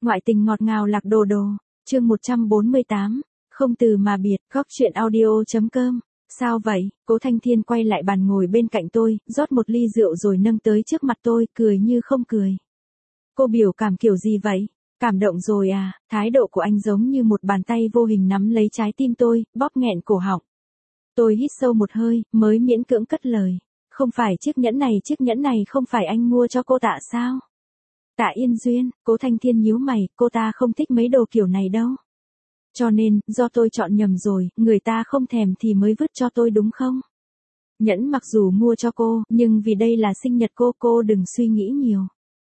Ngoại tình ngọt ngào lạc đồ đồ, chương 148, không từ mà biệt, góc chuyện audio.com. Sao vậy? Cố Thanh Thiên quay lại bàn ngồi bên cạnh tôi, rót một ly rượu rồi nâng tới trước mặt tôi, cười như không cười. Cô biểu cảm kiểu gì vậy? Cảm động rồi à? Thái độ của anh giống như một bàn tay vô hình nắm lấy trái tim tôi, bóp nghẹn cổ họng. Tôi hít sâu một hơi, mới miễn cưỡng cất lời. Không phải chiếc nhẫn này không phải anh mua cho cô Tạ sao? Tạ Yên Duyên, Cố Thanh Thiên nhíu mày, cô ta không thích mấy đồ kiểu này đâu. Cho nên, do tôi chọn nhầm rồi, người ta không thèm thì mới vứt cho tôi đúng không? Nhẫn mặc dù mua cho cô, nhưng vì đây là sinh nhật cô đừng suy nghĩ nhiều.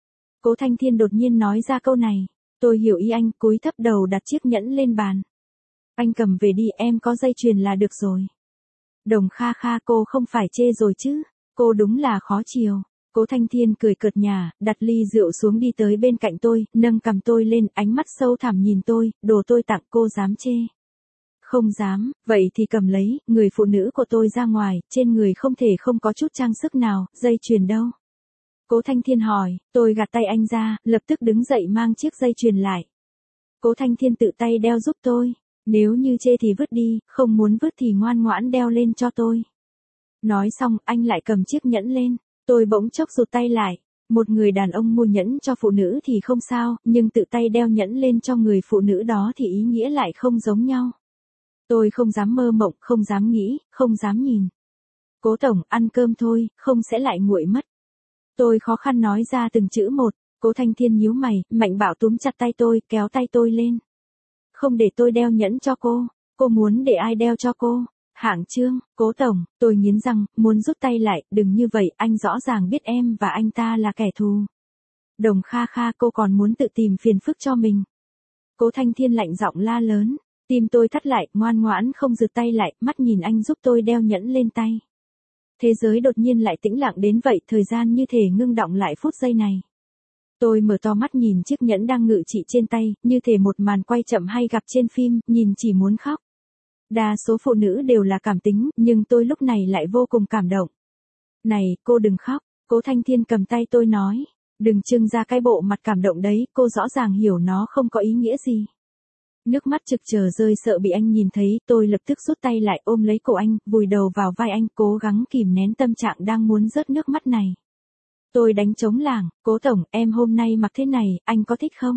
Cố Thanh Thiên đột nhiên nói ra câu này. Tôi hiểu ý anh, cúi thấp đầu đặt chiếc nhẫn lên bàn. Anh cầm về đi, em có dây chuyền là được rồi. Đồng Kha Kha, cô không phải chê rồi chứ? Cô đúng là khó chiều. Cố Thanh Thiên cười cợt nhả, đặt ly rượu xuống đi tới bên cạnh tôi, nâng cằm tôi lên, ánh mắt sâu thẳm nhìn tôi, đồ tôi tặng cô dám chê. Không dám, vậy thì cầm lấy, người phụ nữ của tôi ra ngoài, trên người không thể không có chút trang sức nào, dây chuyền đâu? Cố Thanh Thiên hỏi, tôi gạt tay anh ra, lập tức đứng dậy mang chiếc dây chuyền lại. Cố Thanh Thiên tự tay đeo giúp tôi, nếu như chê thì vứt đi, không muốn vứt thì ngoan ngoãn đeo lên cho tôi. Nói xong, anh lại cầm chiếc nhẫn lên. Tôi bỗng chốc rụt tay lại. Một người đàn ông mua nhẫn cho phụ nữ thì không sao, nhưng tự tay đeo nhẫn lên cho người phụ nữ đó thì ý nghĩa lại không giống nhau. Tôi không dám mơ mộng, không dám nghĩ, không dám nhìn. Cố tổng, ăn cơm thôi, không sẽ lại nguội mất. Tôi khó khăn nói ra từng chữ một. Cố Thanh Thiên nhíu mày, mạnh bạo túm chặt tay tôi, kéo tay tôi lên. Không để tôi đeo nhẫn cho cô muốn để ai đeo cho cô? Hạng Trương, Cố tổng, tôi nghiến răng, muốn rút tay lại, đừng như vậy, anh rõ ràng biết em và anh ta là kẻ thù. Đồng Kha Kha, cô còn muốn tự tìm phiền phức cho mình. Cố Thanh Thiên lạnh giọng la lớn, tim tôi thắt lại, ngoan ngoãn không giật tay lại, mắt nhìn anh giúp tôi đeo nhẫn lên tay. Thế giới đột nhiên lại tĩnh lặng đến vậy, thời gian như thể ngưng đọng lại phút giây này. Tôi mở to mắt nhìn chiếc nhẫn đang ngự trị trên tay, như thể một màn quay chậm hay gặp trên phim, nhìn chỉ muốn khóc. Đa số phụ nữ đều là cảm tính, nhưng tôi lúc này lại vô cùng cảm động. Này, cô đừng khóc, Cố Thanh Thiên cầm tay tôi nói. Đừng trưng ra cái bộ mặt cảm động đấy, cô rõ ràng hiểu nó không có ý nghĩa gì. Nước mắt trực chờ rơi sợ bị anh nhìn thấy, tôi lập tức rút tay lại ôm lấy cổ anh, vùi đầu vào vai anh, cố gắng kìm nén tâm trạng đang muốn rớt nước mắt này. Tôi đánh trống lảng, Cố tổng, em hôm nay mặc thế này, anh có thích không?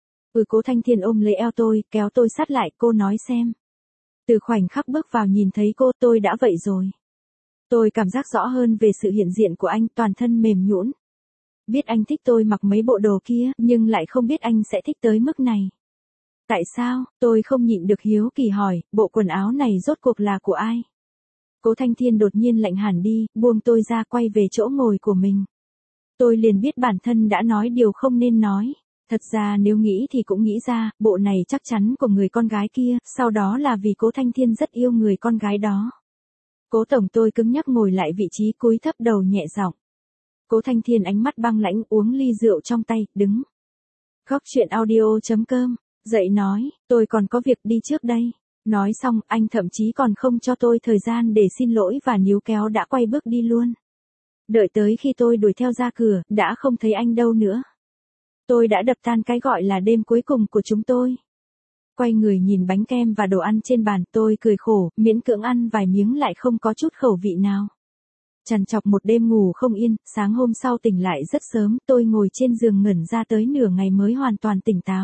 Cố Thanh Thiên ôm lấy eo tôi, kéo tôi sát lại, cô nói xem. Từ khoảnh khắc bước vào nhìn thấy cô, tôi đã vậy rồi. Tôi cảm giác rõ hơn về sự hiện diện của anh, toàn thân mềm nhũn. Biết anh thích tôi mặc mấy bộ đồ kia, nhưng lại không biết anh sẽ thích tới mức này. Tại sao? Tôi không nhịn được hiếu kỳ hỏi, bộ quần áo này rốt cuộc là của ai? Cố Thanh Thiên đột nhiên lạnh hẳn đi, buông tôi ra quay về chỗ ngồi của mình. Tôi liền biết bản thân đã nói điều không nên nói. Thật ra nếu nghĩ thì cũng nghĩ ra, bộ này chắc chắn của người con gái kia, sau đó là vì Cố Thanh Thiên rất yêu người con gái đó. Cố tổng, tôi cứng nhắc ngồi lại vị trí, cúi thấp đầu nhẹ giọng. Cố Thanh Thiên ánh mắt băng lãnh, uống ly rượu trong tay, đứng. Góc chuyện audio.com, dậy nói, tôi còn có việc đi trước đây. Nói xong, anh thậm chí còn không cho tôi thời gian để xin lỗi và níu kéo đã quay bước đi luôn. Đợi tới khi tôi đuổi theo ra cửa, đã không thấy anh đâu nữa. Tôi đã đập tan cái gọi là đêm cuối cùng của chúng tôi. Quay người nhìn bánh kem và đồ ăn trên bàn, tôi cười khổ, miễn cưỡng ăn vài miếng lại không có chút khẩu vị nào. Trằn trọc một đêm ngủ không yên, sáng hôm sau tỉnh lại rất sớm, tôi ngồi trên giường ngẩn ra tới nửa ngày mới hoàn toàn tỉnh táo.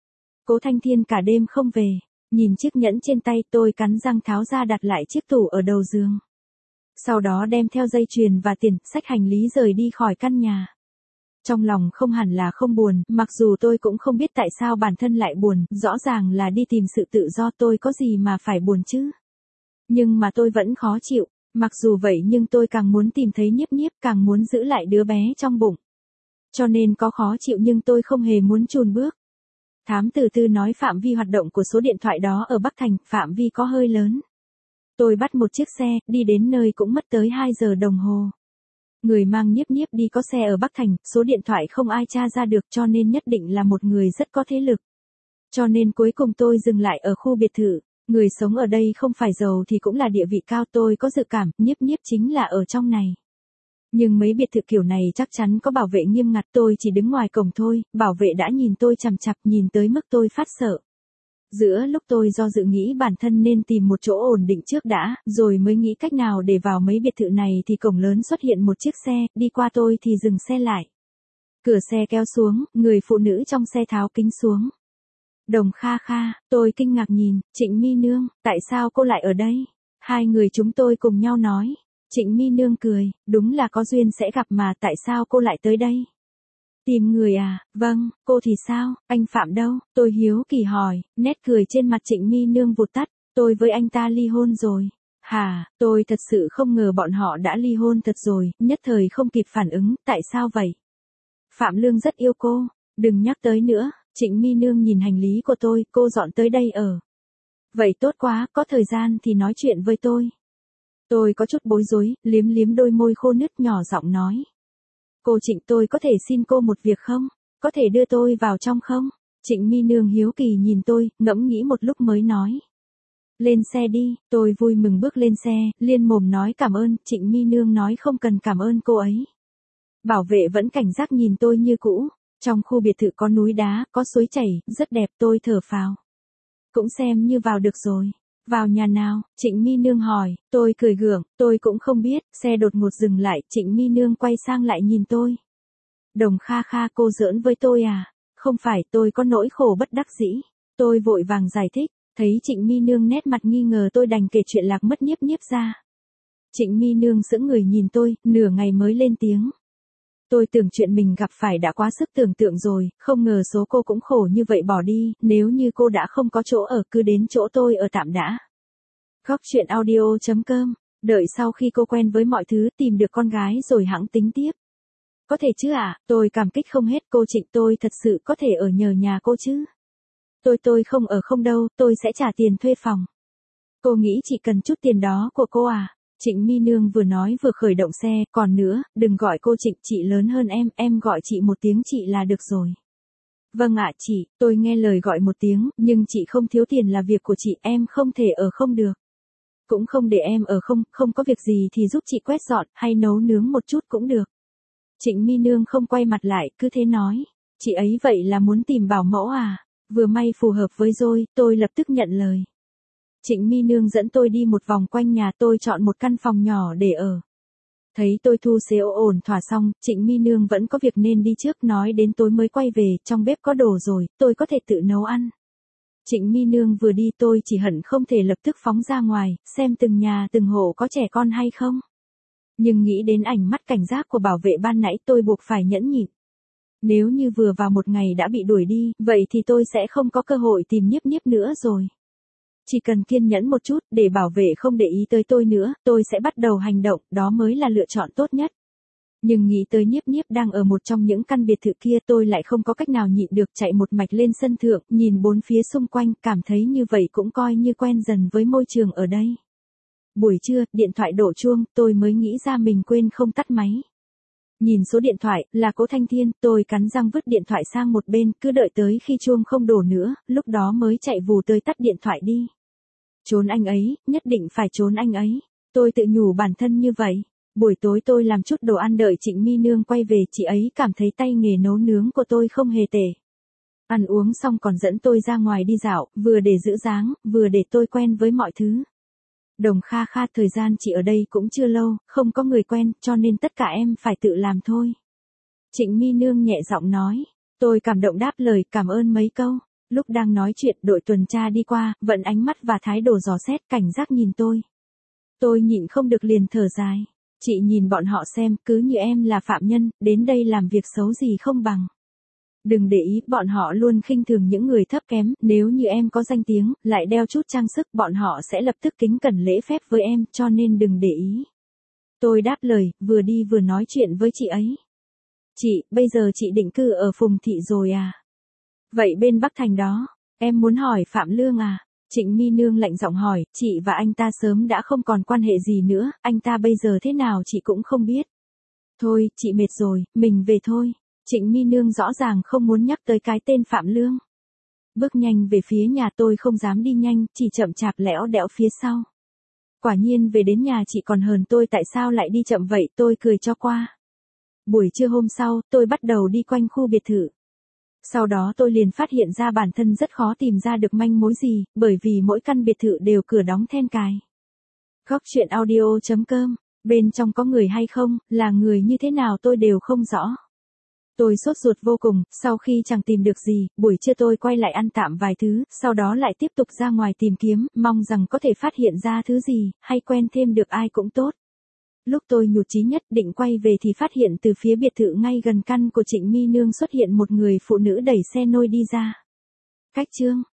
Cố Thanh Thiên cả đêm không về, nhìn chiếc nhẫn trên tay, tôi cắn răng tháo ra đặt lại chiếc tủ ở đầu giường. Sau đó đem theo dây chuyền và tiền, xách hành lý rời đi khỏi căn nhà. Trong lòng không hẳn là không buồn, mặc dù tôi cũng không biết tại sao bản thân lại buồn, rõ ràng là đi tìm sự tự do, tôi có gì mà phải buồn chứ. Nhưng mà tôi vẫn khó chịu, mặc dù vậy nhưng tôi càng muốn tìm thấy Nhiếp Nhiếp, càng muốn giữ lại đứa bé trong bụng. Cho nên có khó chịu nhưng tôi không hề muốn chùn bước. Thám tử Tư nói phạm vi hoạt động của số điện thoại đó ở Bắc Thành, phạm vi có hơi lớn. Tôi bắt một chiếc xe, đi đến nơi cũng mất tới 2 giờ đồng hồ. Người mang Nhiếp Nhiếp đi có xe ở Bắc Thành, số điện thoại không ai tra ra được cho nên nhất định là một người rất có thế lực. Cho nên cuối cùng tôi dừng lại ở khu biệt thự, người sống ở đây không phải giàu thì cũng là địa vị cao, tôi có dự cảm, Nhiếp Nhiếp chính là ở trong này. Nhưng mấy biệt thự kiểu này chắc chắn có bảo vệ nghiêm ngặt, tôi chỉ đứng ngoài cổng thôi, bảo vệ đã nhìn tôi chằm chằm, nhìn tới mức tôi phát sợ. Giữa lúc tôi do dự nghĩ bản thân nên tìm một chỗ ổn định trước đã, rồi mới nghĩ cách nào để vào mấy biệt thự này thì cổng lớn xuất hiện một chiếc xe, đi qua tôi thì dừng xe lại. Cửa xe kéo xuống, người phụ nữ trong xe tháo kính xuống. Đồng Kha Kha, tôi kinh ngạc nhìn, Trịnh My Nương, tại sao cô lại ở đây? Hai người chúng tôi cùng nhau nói. Trịnh My Nương cười, đúng là có duyên sẽ gặp mà, tại sao cô lại tới đây? Tìm người à, vâng, cô thì sao, anh Phạm đâu? Tôi hiếu kỳ hỏi, nét cười trên mặt Trịnh My Nương vụt tắt, tôi với anh ta ly hôn rồi. Hả, tôi thật sự không ngờ bọn họ đã ly hôn thật rồi, nhất thời không kịp phản ứng, tại sao vậy? Phạm Lương rất yêu cô, đừng nhắc tới nữa. Trịnh My Nương nhìn hành lý của tôi, cô dọn tới đây ở. Vậy tốt quá, có thời gian thì nói chuyện với tôi. Tôi có chút bối rối, liếm liếm đôi môi khô nứt nhỏ giọng nói. Cô Trịnh, tôi có thể xin cô một việc không? Có thể đưa tôi vào trong không? Trịnh My Nương hiếu kỳ nhìn tôi, ngẫm nghĩ một lúc mới nói. Lên xe đi, tôi vui mừng bước lên xe, liên mồm nói cảm ơn, Trịnh My Nương nói không cần cảm ơn cô ấy. Bảo vệ vẫn cảnh giác nhìn tôi như cũ. Trong khu biệt thự có núi đá, có suối chảy, rất đẹp, tôi thở phào. Cũng xem như vào được rồi. Vào nhà nào? Trịnh My Nương hỏi, tôi cười gượng, tôi cũng không biết, xe đột ngột dừng lại, Trịnh My Nương quay sang lại nhìn tôi. Đồng Kha Kha, cô giỡn với tôi à? Không phải, tôi có nỗi khổ bất đắc dĩ. Tôi vội vàng giải thích, thấy Trịnh My Nương nét mặt nghi ngờ tôi đành kể chuyện lạc mất nhiếp nhiếp ra. Trịnh My Nương sững người nhìn tôi, nửa ngày mới lên tiếng. Tôi tưởng chuyện mình gặp phải đã quá sức tưởng tượng rồi, không ngờ số cô cũng khổ như vậy bỏ đi, nếu như cô đã không có chỗ ở cứ đến chỗ tôi ở tạm đã. Góc chuyện audio.com, đợi sau khi cô quen với mọi thứ tìm được con gái rồi hẵng tính tiếp. Có thể chứ ạ, tôi cảm kích không hết cô Trịnh, tôi thật sự có thể ở nhờ nhà cô chứ. Tôi không ở không đâu, tôi sẽ trả tiền thuê phòng. Cô nghĩ chỉ cần chút tiền đó của cô à? Trịnh My Nương vừa nói vừa khởi động xe, còn nữa, đừng gọi cô Trịnh, chị lớn hơn em gọi chị một tiếng chị là được rồi. Vâng ạ chị, tôi nghe lời gọi một tiếng, nhưng chị không thiếu tiền là việc của chị, em không thể ở không được. Cũng không để em ở không có việc gì thì giúp chị quét dọn, hay nấu nướng một chút cũng được. Trịnh My Nương không quay mặt lại, cứ thế nói, chị ấy vậy là muốn tìm bảo mẫu à? Vừa may phù hợp với tôi lập tức nhận lời. Trịnh My Nương dẫn tôi đi một vòng quanh nhà, tôi chọn một căn phòng nhỏ để ở. Thấy tôi thu xế ổn thỏa xong, Trịnh My Nương vẫn có việc nên đi trước, nói đến tối mới quay về, trong bếp có đồ rồi, tôi có thể tự nấu ăn. Trịnh My Nương vừa đi tôi chỉ hận không thể lập tức phóng ra ngoài, xem từng nhà từng hộ có trẻ con hay không. Nhưng nghĩ đến ánh mắt cảnh giác của bảo vệ ban nãy tôi buộc phải nhẫn nhịn. Nếu như vừa vào một ngày đã bị đuổi đi, vậy thì tôi sẽ không có cơ hội tìm nhiếp nhiếp nữa rồi. Chỉ cần kiên nhẫn một chút, để bảo vệ không để ý tới tôi nữa, tôi sẽ bắt đầu hành động, đó mới là lựa chọn tốt nhất. Nhưng nghĩ tới nhiếp nhiếp đang ở một trong những căn biệt thự kia, tôi lại không có cách nào nhịn được, chạy một mạch lên sân thượng, nhìn bốn phía xung quanh, cảm thấy như vậy cũng coi như quen dần với môi trường ở đây. Buổi trưa, điện thoại đổ chuông, tôi mới nghĩ ra mình quên không tắt máy. Nhìn số điện thoại, là Cố Thanh Thiên, tôi cắn răng vứt điện thoại sang một bên, cứ đợi tới khi chuông không đổ nữa, lúc đó mới chạy vù tới tắt điện thoại đi. Trốn anh ấy, nhất định phải trốn anh ấy. Tôi tự nhủ bản thân như vậy. Buổi tối tôi làm chút đồ ăn đợi Trịnh My Nương quay về, chị ấy cảm thấy tay nghề nấu nướng của tôi không hề tệ. Ăn uống xong còn dẫn tôi ra ngoài đi dạo, vừa để giữ dáng, vừa để tôi quen với mọi thứ. Đồng Kha Kha, thời gian chị ở đây cũng chưa lâu, không có người quen, cho nên tất cả em phải tự làm thôi. Trịnh My Nương nhẹ giọng nói. Tôi cảm động đáp lời, cảm ơn mấy câu. Lúc đang nói chuyện, đội tuần tra đi qua, vận ánh mắt và thái độ dò xét, cảnh giác nhìn tôi. Tôi nhịn không được liền thở dài. Chị nhìn bọn họ xem, cứ như em là phạm nhân, đến đây làm việc xấu gì không bằng. Đừng để ý, bọn họ luôn khinh thường những người thấp kém, nếu như em có danh tiếng, lại đeo chút trang sức, bọn họ sẽ lập tức kính cẩn lễ phép với em, cho nên đừng để ý. Tôi đáp lời, vừa đi vừa nói chuyện với chị ấy. Chị, bây giờ chị định cư ở Phùng Thị rồi à? Vậy bên Bắc Thành đó, em muốn hỏi Phạm Lương à? Trịnh My Nương lạnh giọng hỏi, chị và anh ta sớm đã không còn quan hệ gì nữa, anh ta bây giờ thế nào chị cũng không biết. Thôi, chị mệt rồi, mình về thôi. Trịnh My Nương rõ ràng không muốn nhắc tới cái tên Phạm Lương. Bước nhanh về phía nhà, tôi không dám đi nhanh, chỉ chậm chạp lẽo đẽo phía sau. Quả nhiên về đến nhà chị còn hờn tôi tại sao lại đi chậm vậy, tôi cười cho qua. Buổi trưa hôm sau, tôi bắt đầu đi quanh khu biệt thự. Sau đó tôi liền phát hiện ra bản thân rất khó tìm ra được manh mối gì, bởi vì mỗi căn biệt thự đều cửa đóng then cài. Góc truyện audio.com, bên trong có người hay không, là người như thế nào tôi đều không rõ. Tôi sốt ruột vô cùng, sau khi chẳng tìm được gì, buổi trưa tôi quay lại ăn tạm vài thứ, sau đó lại tiếp tục ra ngoài tìm kiếm, mong rằng có thể phát hiện ra thứ gì, hay quen thêm được ai cũng tốt. Lúc tôi nhụt chí nhất định quay về thì phát hiện từ phía biệt thự ngay gần căn của Trịnh My Nương xuất hiện một người phụ nữ đẩy xe nôi đi ra. Cách chương